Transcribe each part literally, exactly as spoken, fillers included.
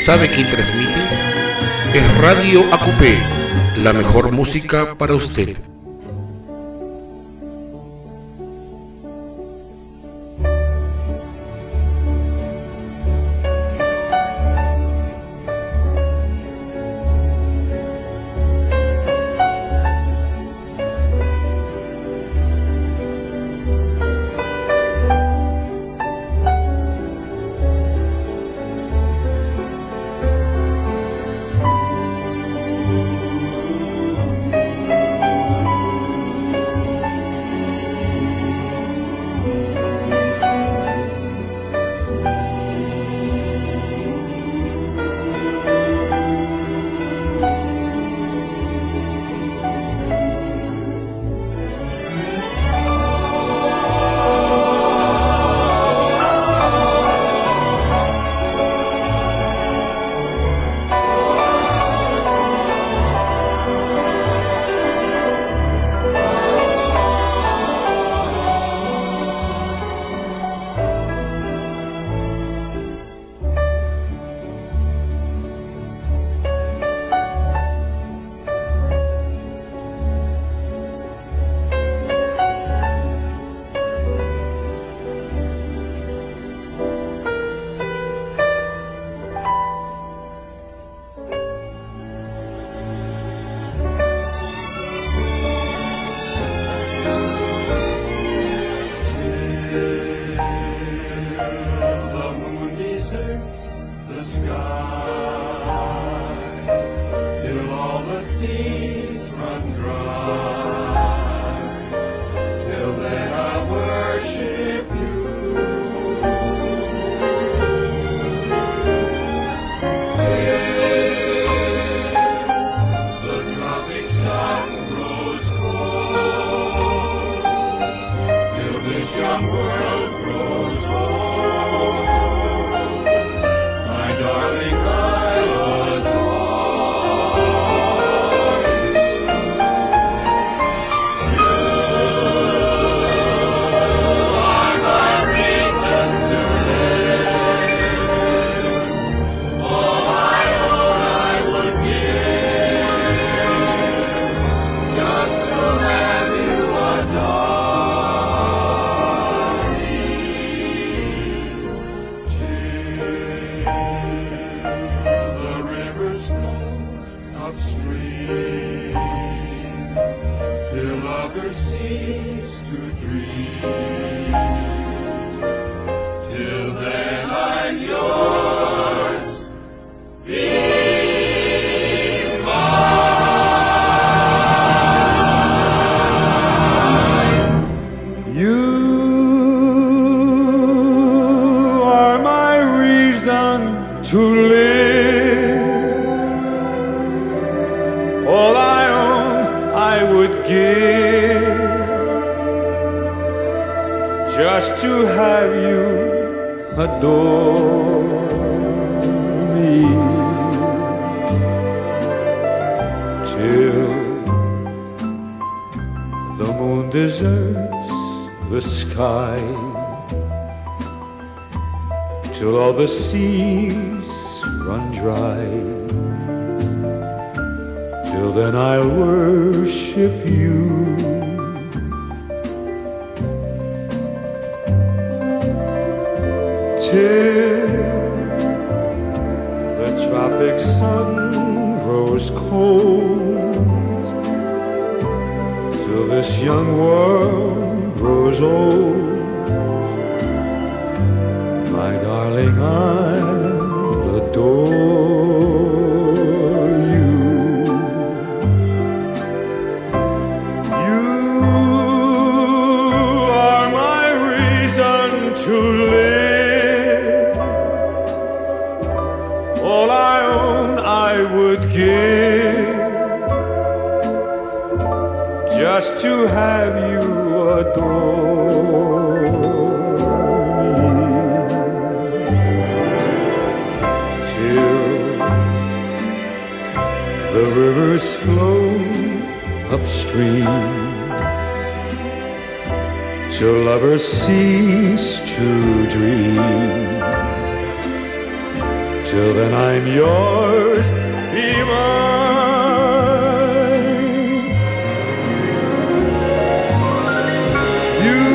¿Sabe quién transmite? Es Radio A Q P, la mejor música para usted. The seas run dry. Till then I'll worship you. Till the tropic sun grows cold. Till this young world grows old. My darling, I'll adore you. You are my reason to live. All I own I would give, just to have you adore. The rivers flow upstream, till lovers cease to dream, till then I'm yours, be mine. You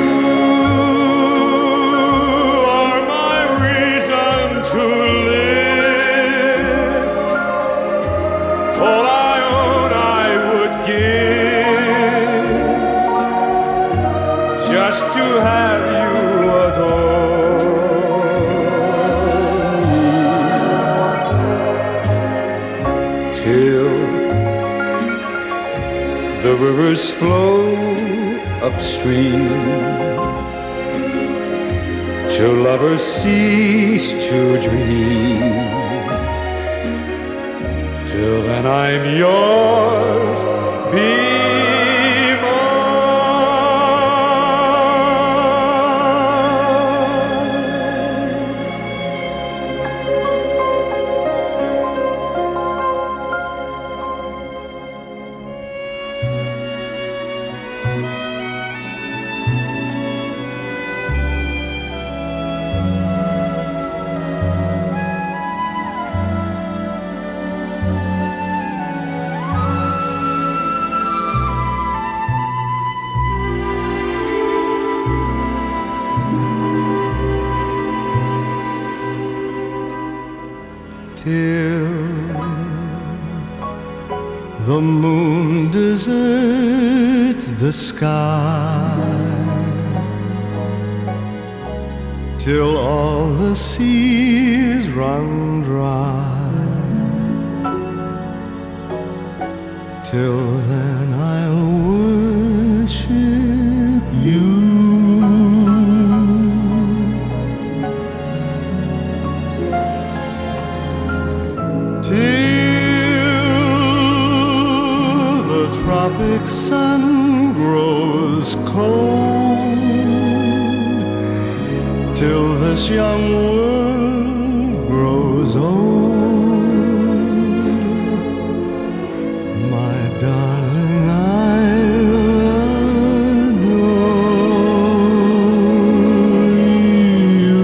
are my reason to live. All I own I would give just to have you adore me, till the rivers flow upstream, till lovers cease to dream. Till then I'm yours, be till the moon deserts the sky, till all the seas run dry. Till then I'll worship you. Tropic sun grows cold, till this young world grows old. My darling, I'll adore you.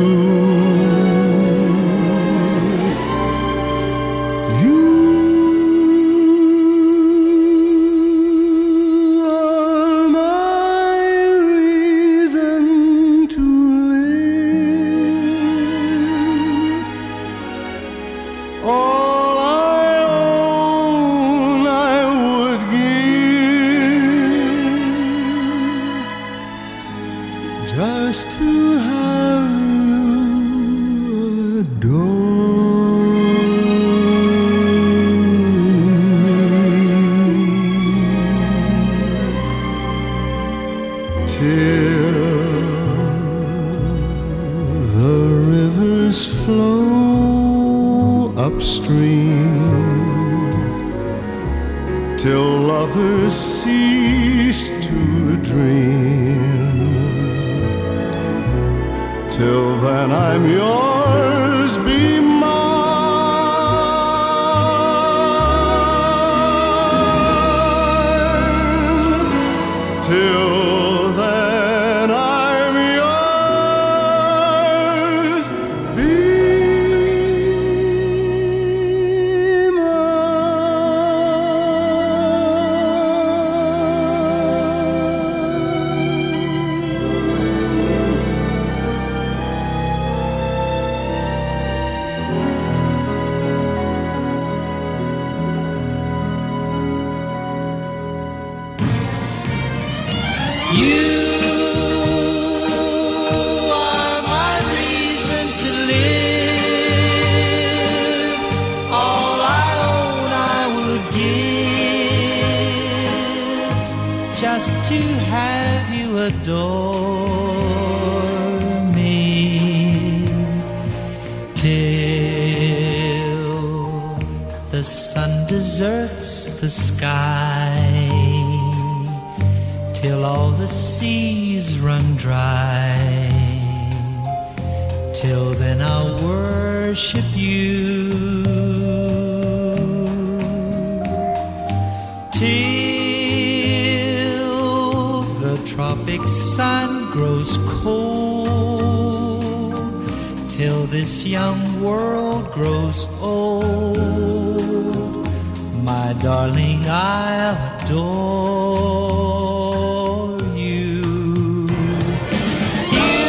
You just to have you adore me, till the rivers flow upstream, till lovers cease to dream. Till then I'm yours, be mine. Till then I'm yours, be You are my reason to live. All I own I would give just to have you adore me, till the sun deserts the sky, till all the seas run dry. Till then I'll worship you, till the tropic sun grows cold, till this young world grows old. My darling, I'll adore you. You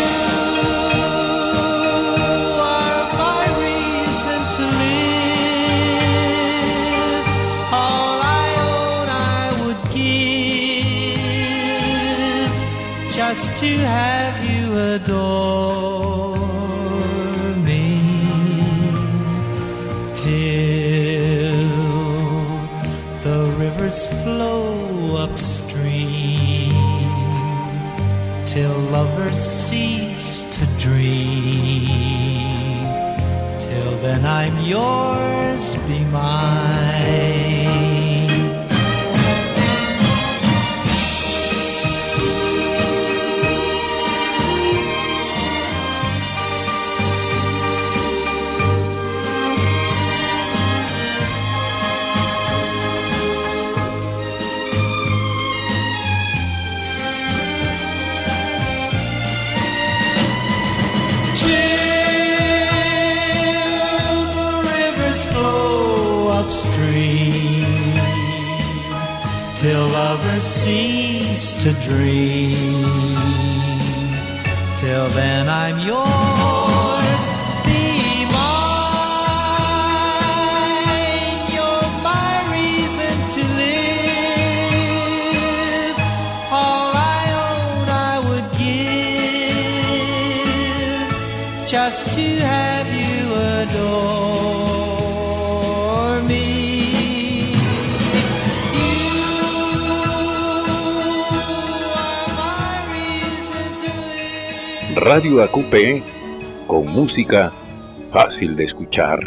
are my reason to live. All I own I would give just to have you adore me. Till the rivers flow upstream, till lovers cease to dream. Till then I'm yours, be mine. Upstream, till lovers cease to dream. Till then I'm yours, be mine. You're my reason to live. All I own I would give just to have you adore me. Radio A Q P, con música fácil de escuchar.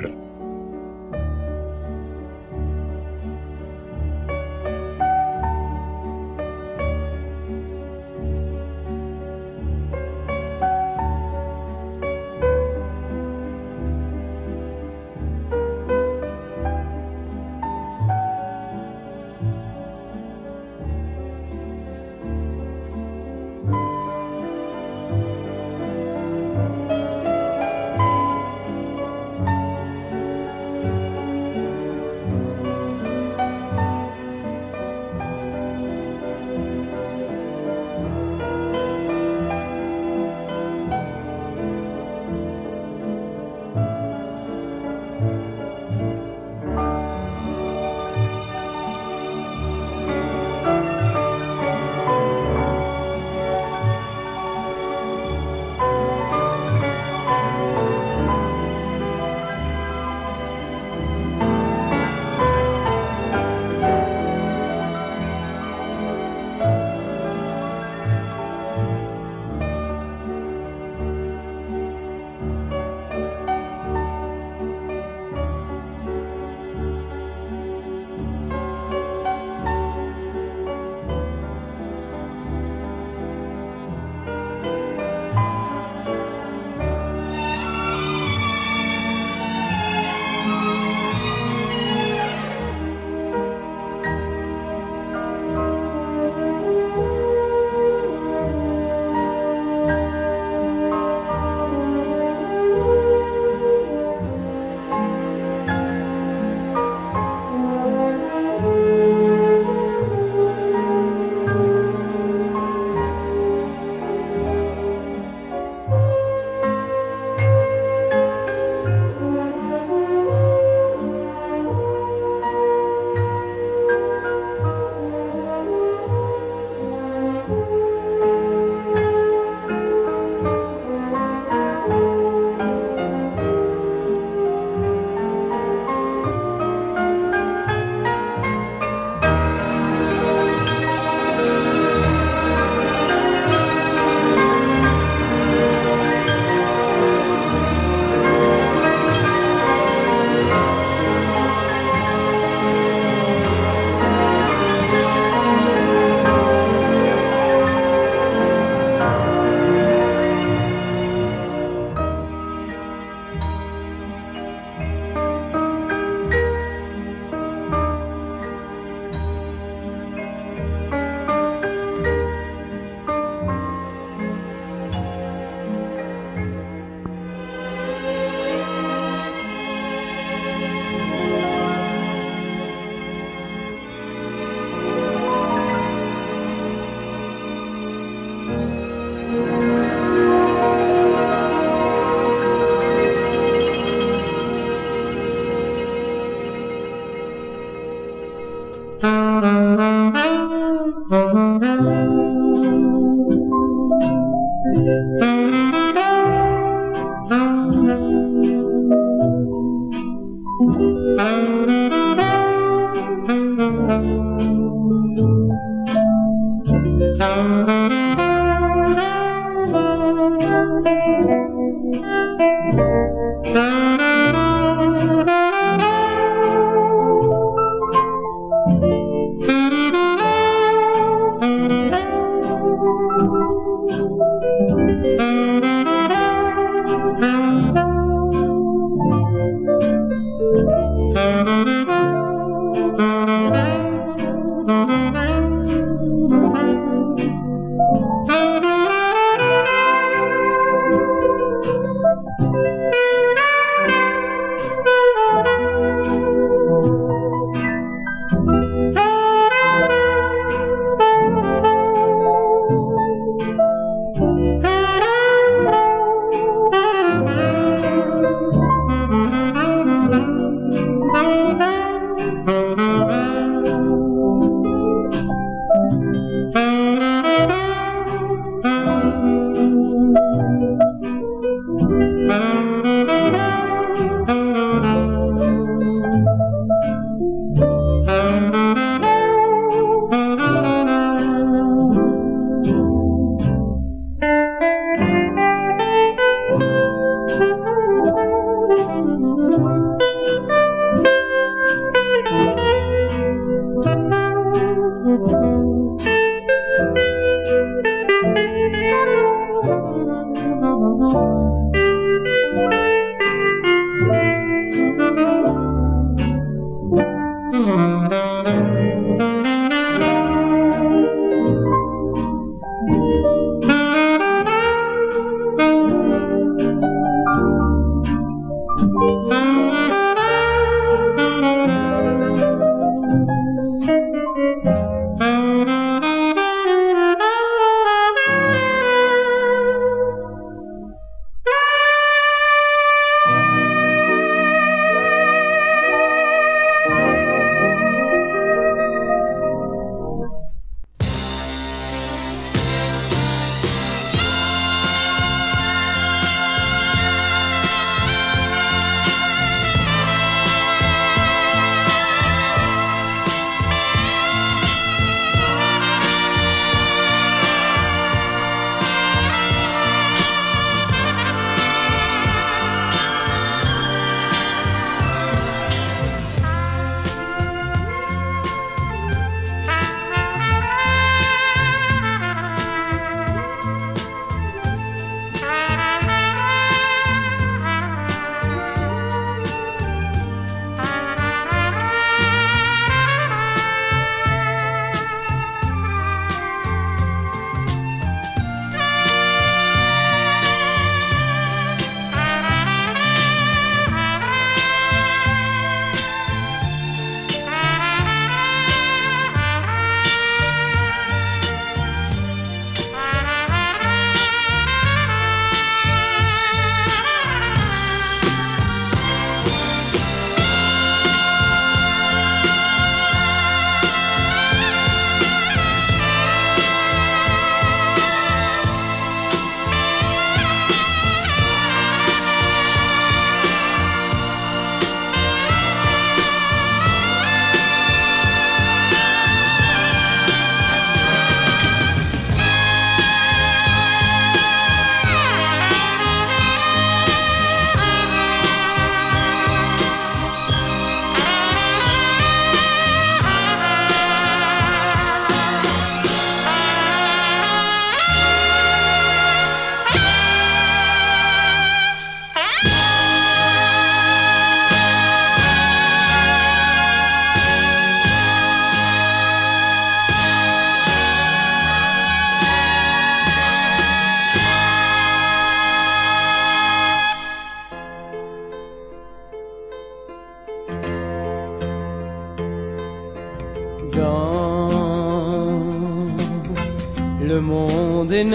le monde est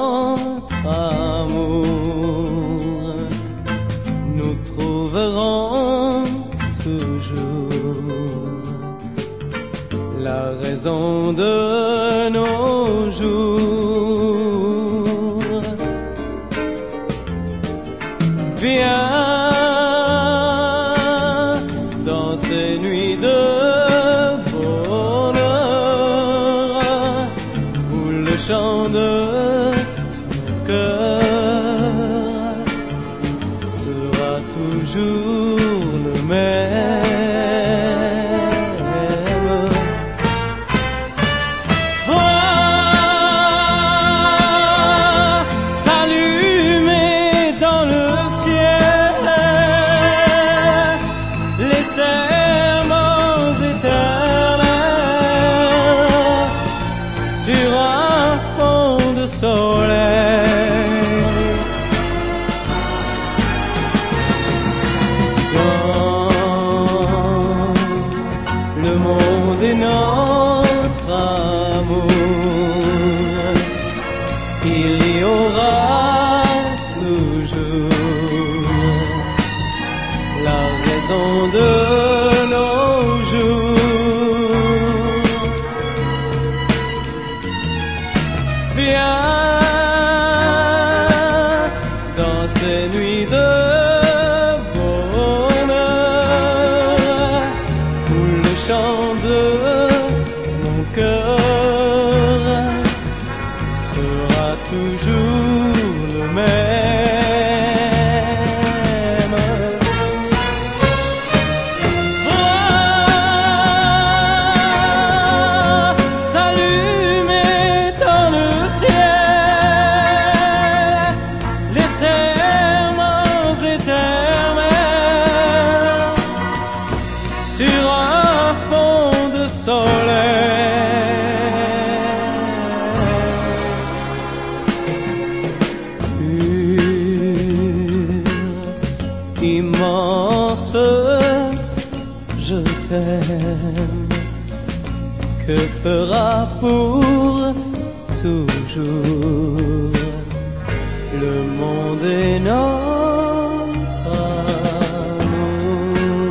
notre amour, nous trouverons toujours la raison de nos jours. Viens dans ces nuits de bonheur où le chant de cœur sera toujours le même. De nos jours. Viens dans ces nuits de bonheur où le chant de mon cœur sera toujours le même. Immense, je t'aime. Que fera pour toujours le monde est notre amour.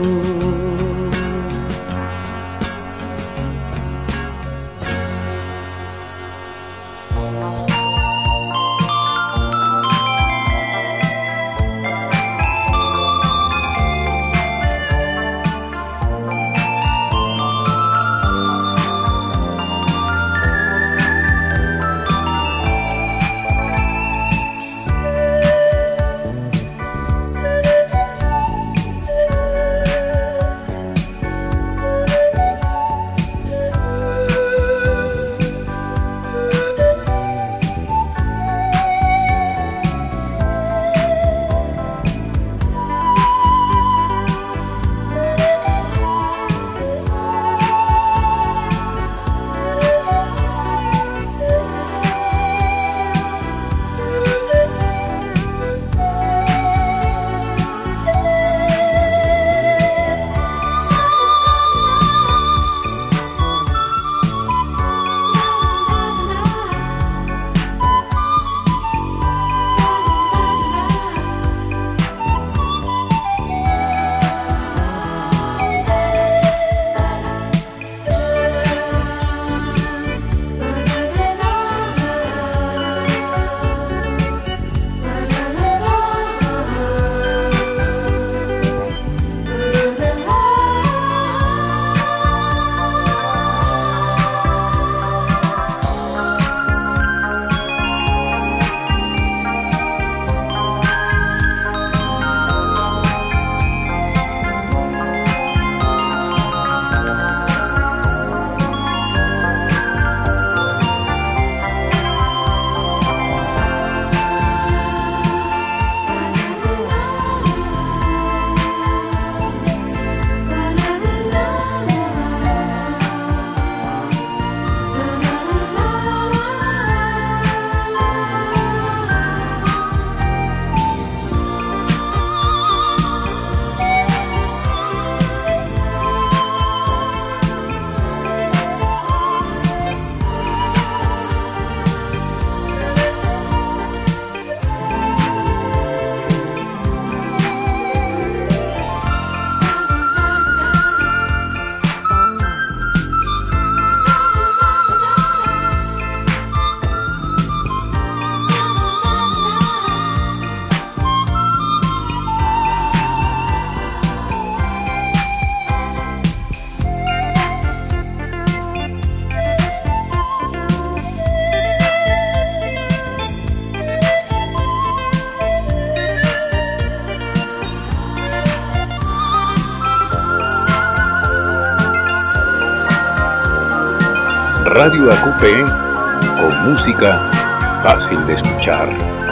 Radio A Q P con música fácil de escuchar.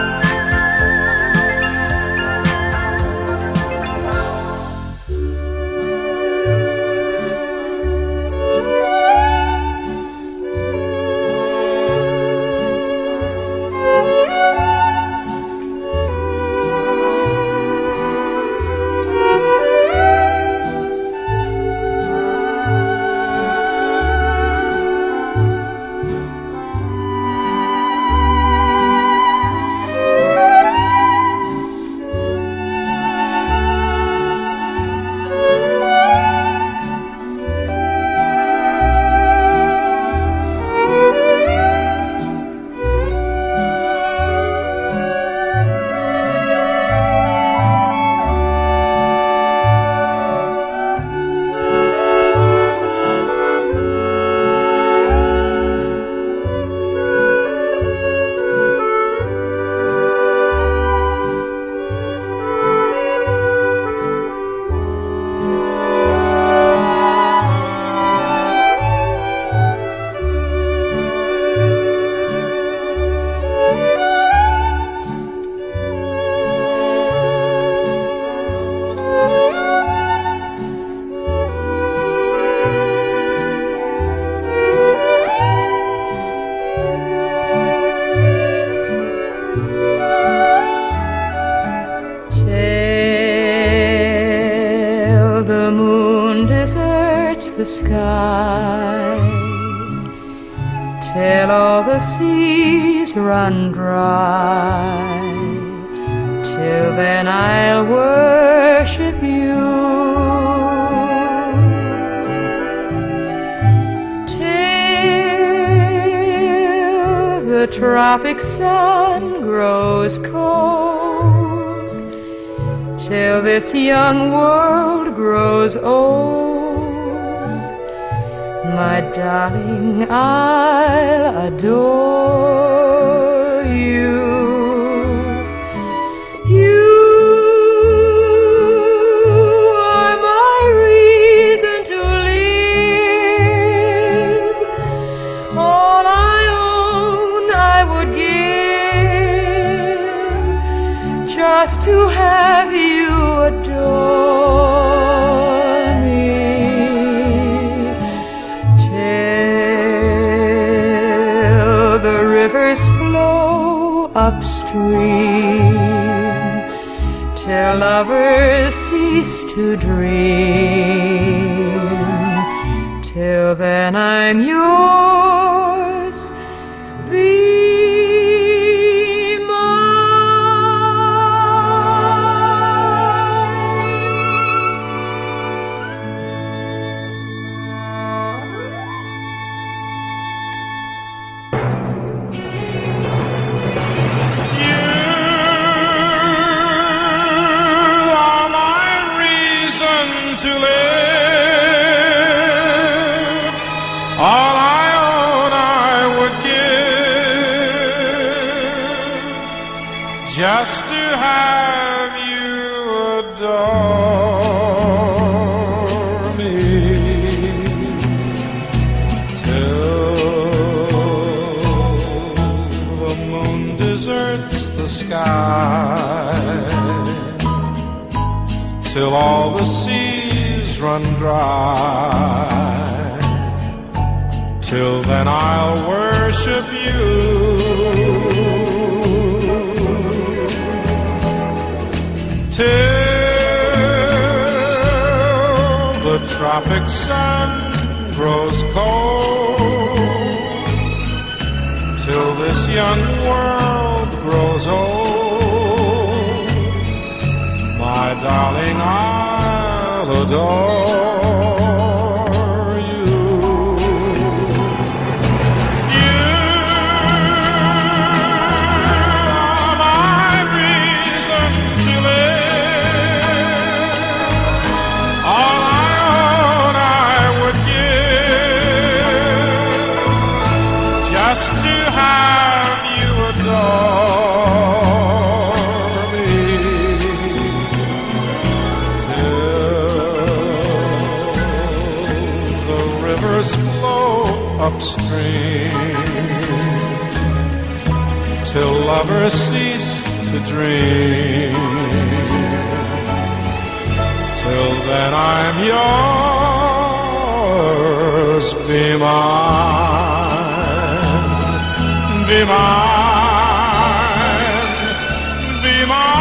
The sky till all the seas run dry, till then I'll worship you, till the tropic sun grows cold, till this young world grows old. My darling, I'll adore you. You are my reason to live. All I own I would give just to have you adore. Rivers flow upstream till lovers cease to dream. Till then I'm yours. Be to live. All I own I would give just to have you adore me, till the moon deserts the sky, till all the seas run dry, till then I'll worship you, till the tropic sun grows cold, till this young world grows old. My darling, I'll adore you. You are my reason to live. All I own I would give just to have you adore me. Rivers flow upstream till lovers cease to dream. Till then I'm yours, be mine, be mine, be mine.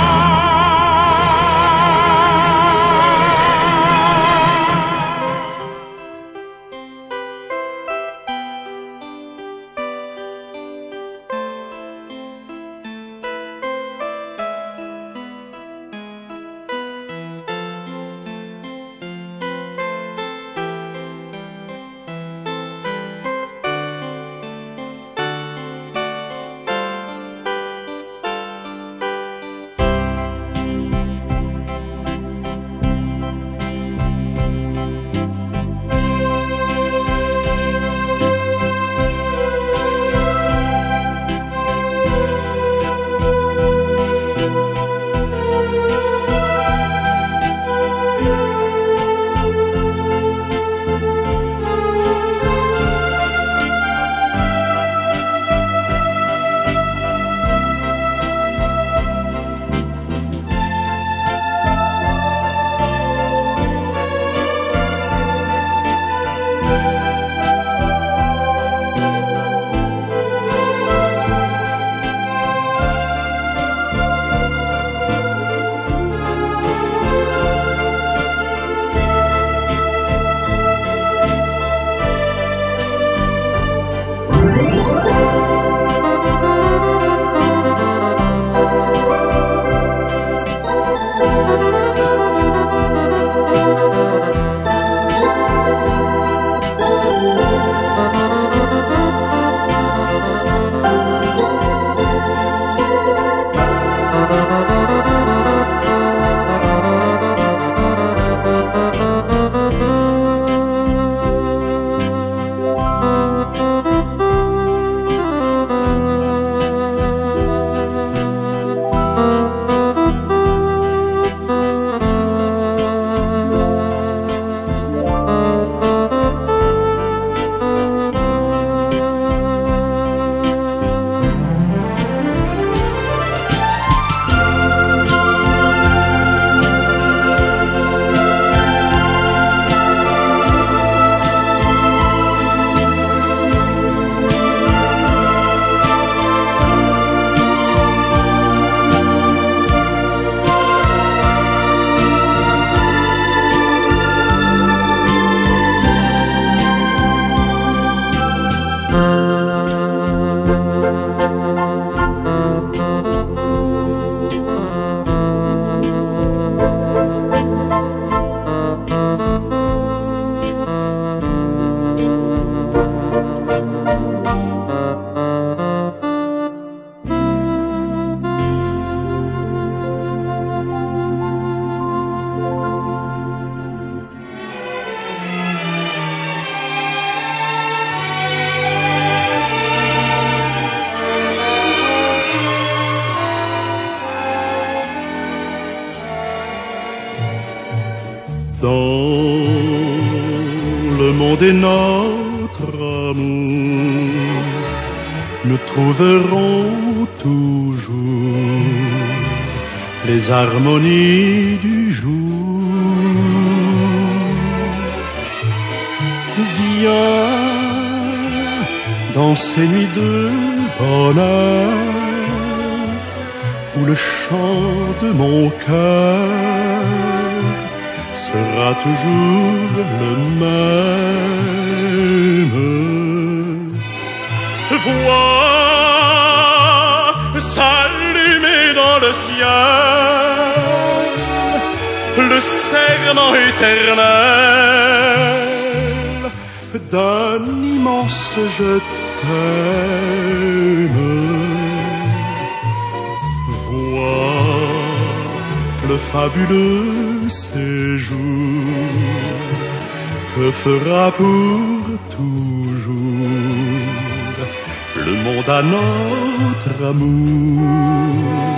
Et notre amour, nous trouverons toujours les harmonies du jour. Viens dans ces nuits de bonheur où le chant de mon cœur sera toujours le même. Vois s'allumer dans le ciel le serment éternel d'un immense je t'aime. Vois le fabuleux séjour que fera pour toujours le monde à notre amour.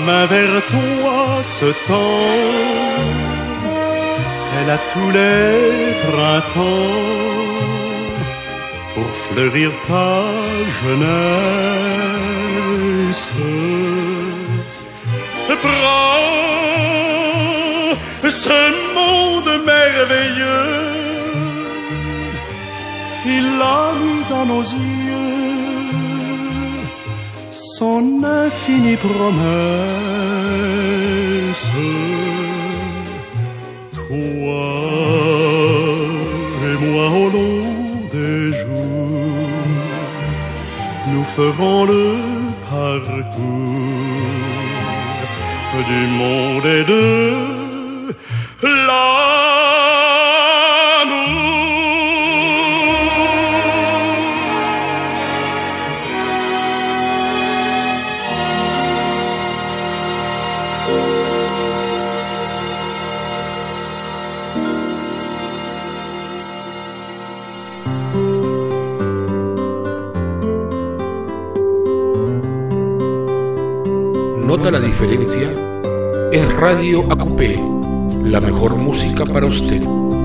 main vers toi se tend, elle a tous les printemps pour fleurir ta jeunesse. Prends ce monde merveilleux, il a mis dans nos yeux son infinie promesse. Toi et moi au long des jours, nous ferons le parcours du monde et de l'amour. ¿Nota la diferencia? Es Radio A Q P, la mejor música para usted.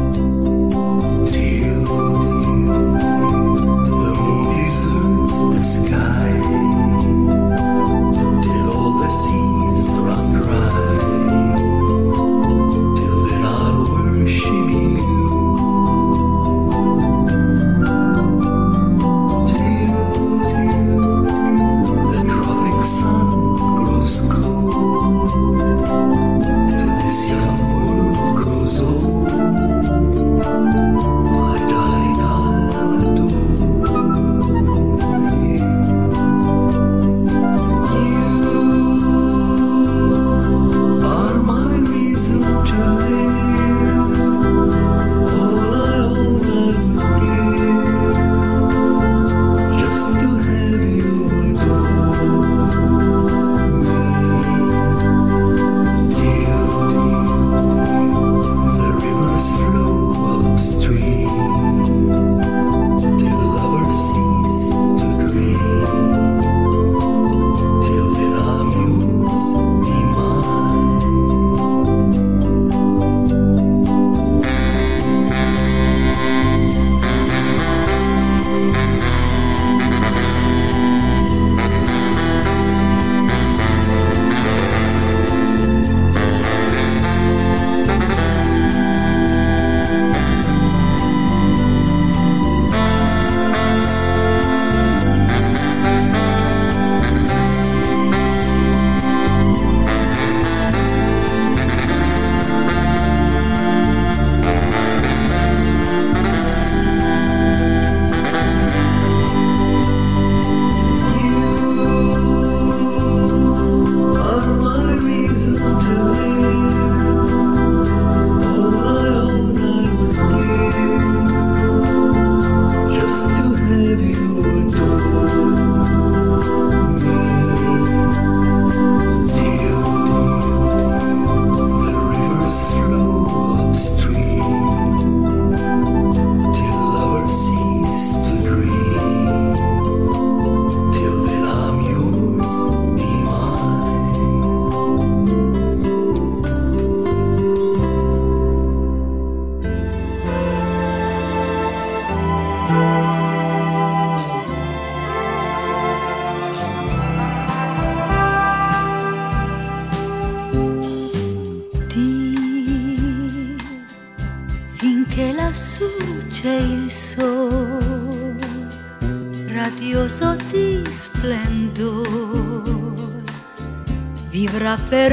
Vivrà per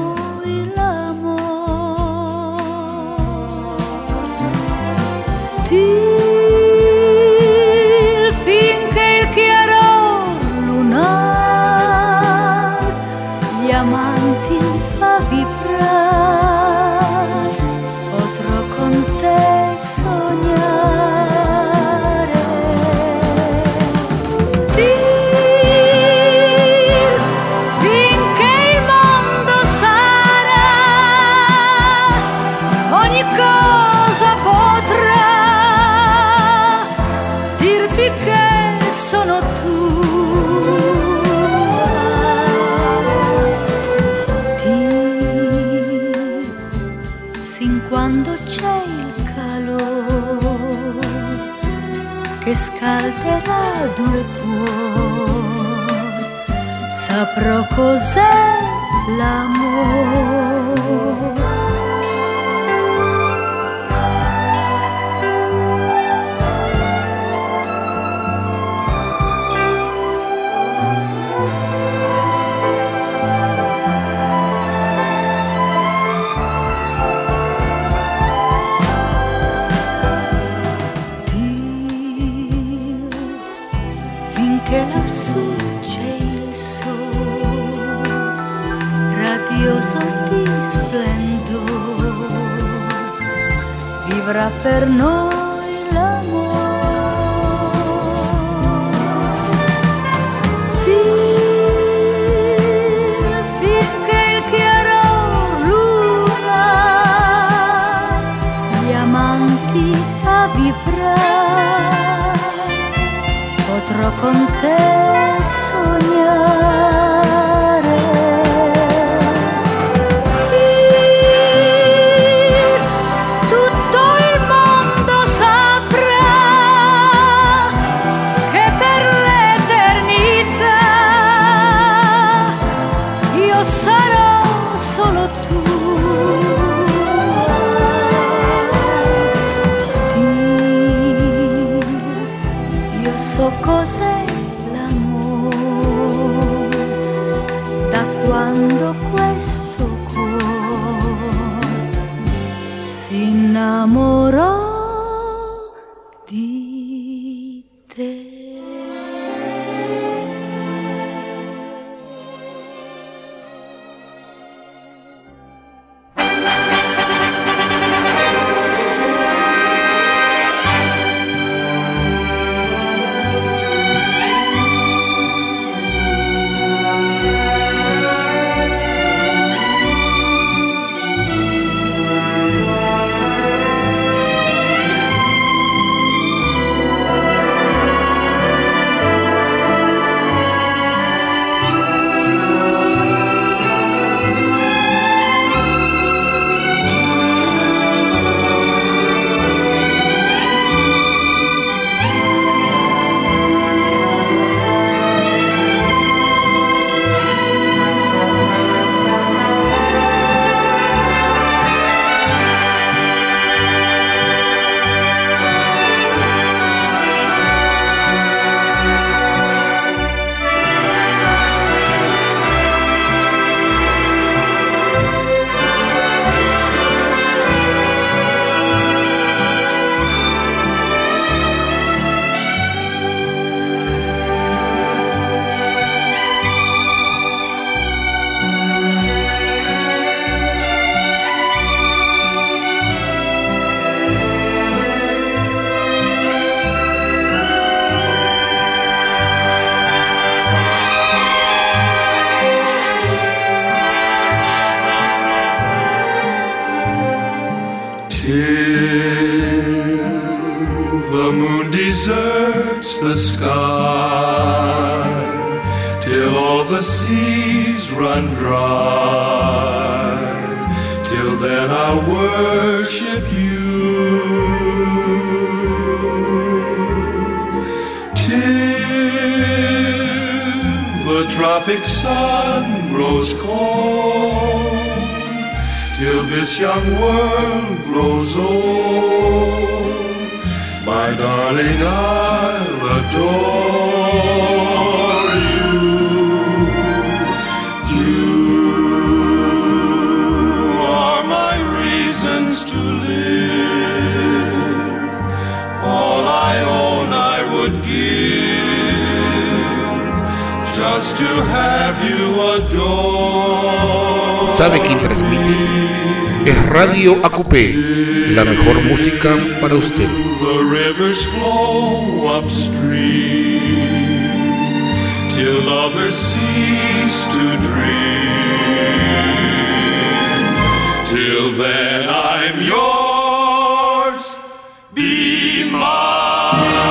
noi l'amor. Til finché il chiaro lunar gli amanti fa vibrar, potrò con te sognare. Til finché il mondo sarà, ogni cosa potrà dirti che sono tua. scalderà due cuori, saprò cos'è l'amore. Che lassù c'è il sole, radioso di splendore, vivrà per noi l'amore. Dio, finché il chiaro luna gli amanti fa vibrare, potrò con te sognare. Il, tutto il mondo saprà che per l'eternità io sarò solo tu. So cos'è l'amore, da quando questo cuore si innamorò di te. The moon deserts the sky, till all the seas run dry. Till then I'll worship you, till the tropic sun grows cold, till this young world grows old. My darling, I'll adore you. You are my reasons to live. All I own I would give, just to have you adore. ¿Sabe quién transmite? Es Radio A Q P, la mejor música para usted. The rivers flow upstream till lovers cease to dream. Till then I'm yours, be mine.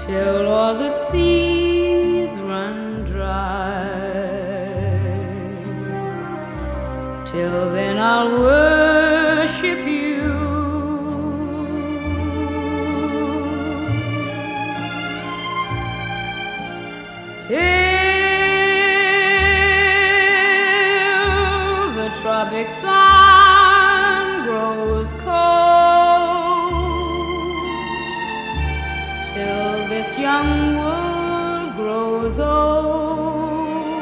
till all the seas run dry. Till then I'll worship you. Till the tropic sun grows cold, till this young world grows old,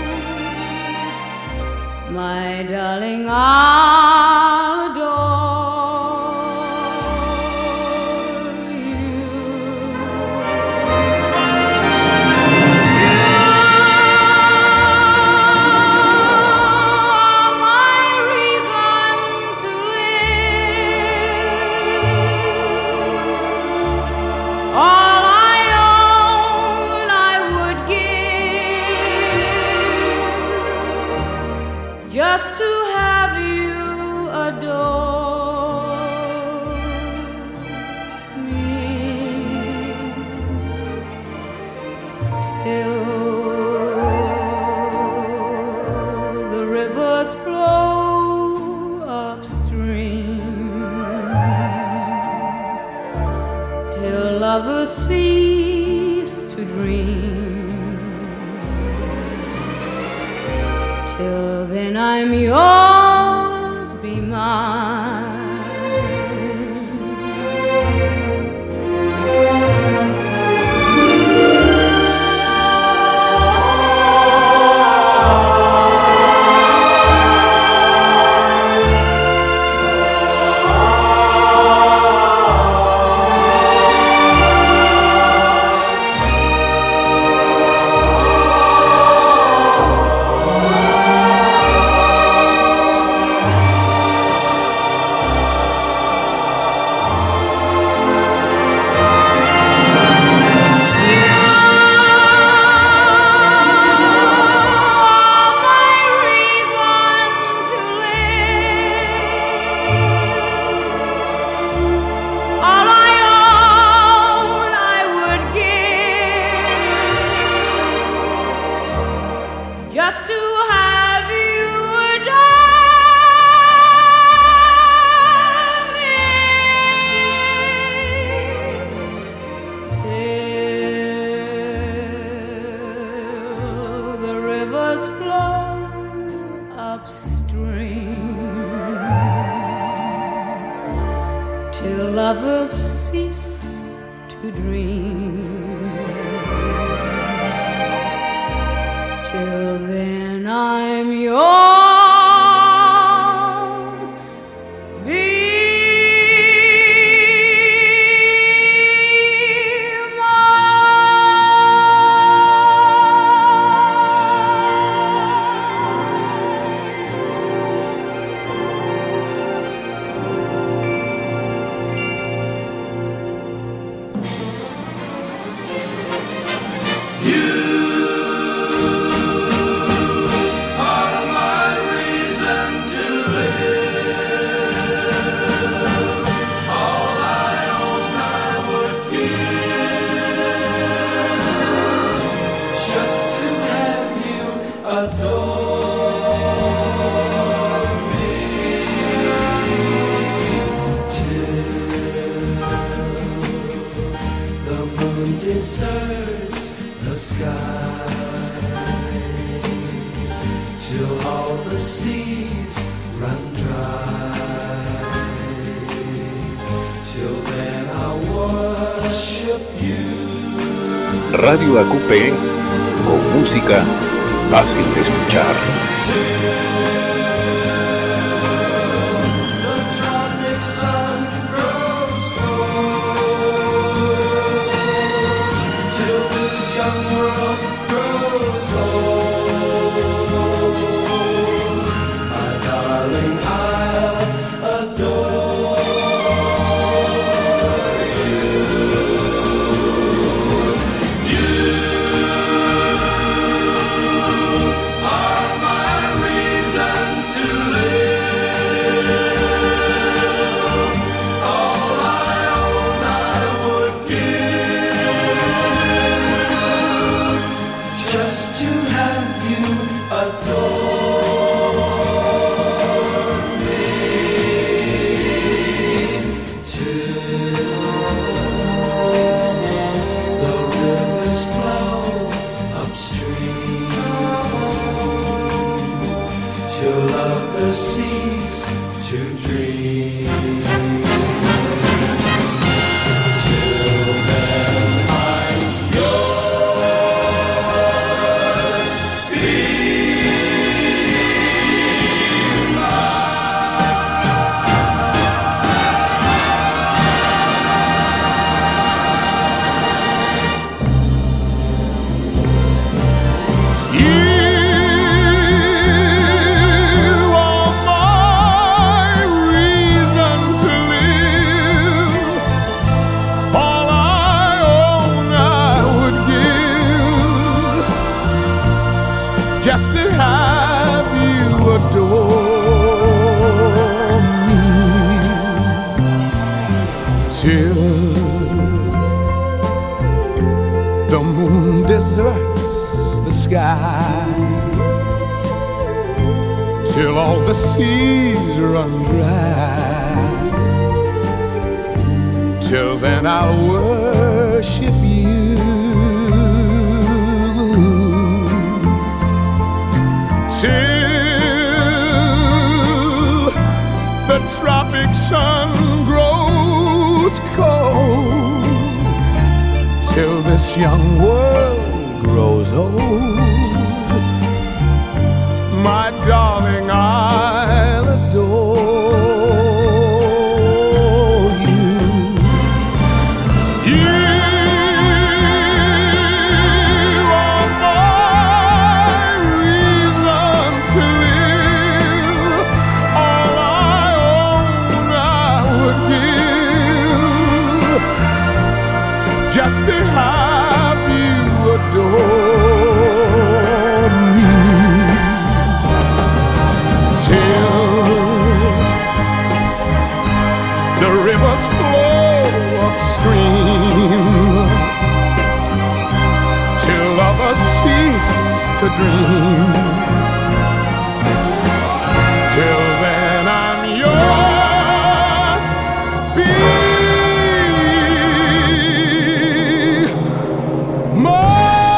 my darling, I'll adore you. You are my reason to live. All I own I would give just to have you adore me. Till the rivers flow upstream, till lovers cease to dream. Till then I'm yours, be mine. Just to have you adore me. Till the rivers flow upstream, till lovers cease to dream. Till then I'm yours, be deserts the sky, till all the seas run dry. Till then I'll worship you. Radio A Q P con música fácil de escuchar. Reason the moon deserts the sky, till all the seas run dry. Till then I'll worship you, till the tropic sun grows cold, till this young world grows old. My darling, I'll adore you. You are my reason to live. All I own I would give, just to have you adore me. The rivers flow upstream, till lovers cease to dream. Till then I'm yours, be more.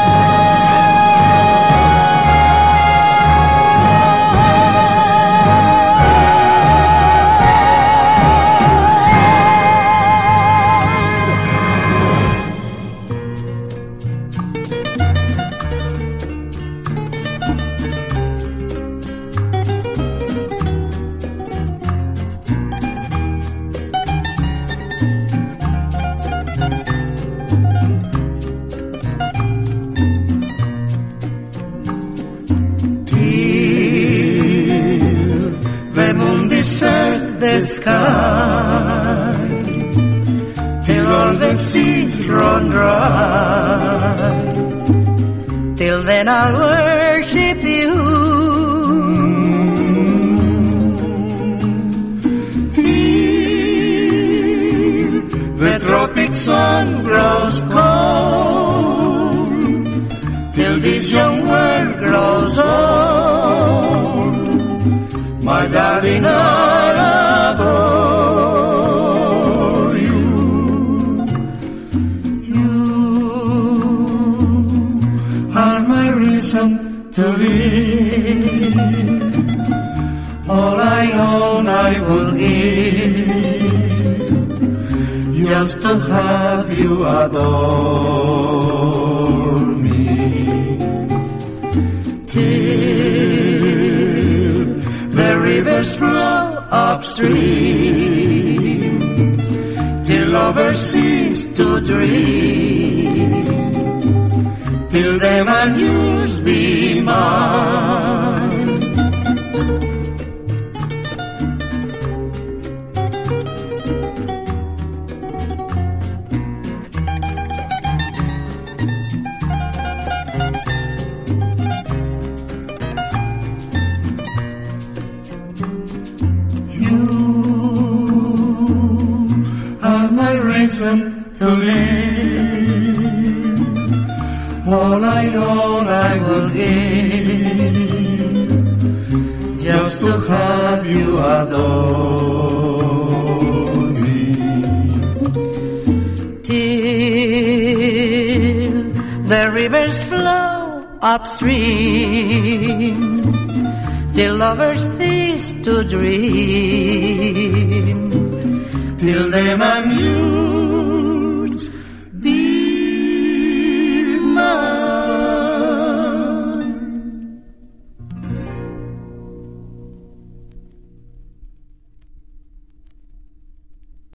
The sky, till all the seas run dry. Till then I'll worship you, till the tropic sun grows cold, till this young world grows old. My darling, I adore you. You are my reason to live. All I own I will give, just to have you adore me. Till the rivers flow upstream, till lovers cease to dream. Till then and yours be mine. To live, all I own I will give, just to have you adore me. Till the rivers flow upstream, till lovers cease to dream. Till then I'm you.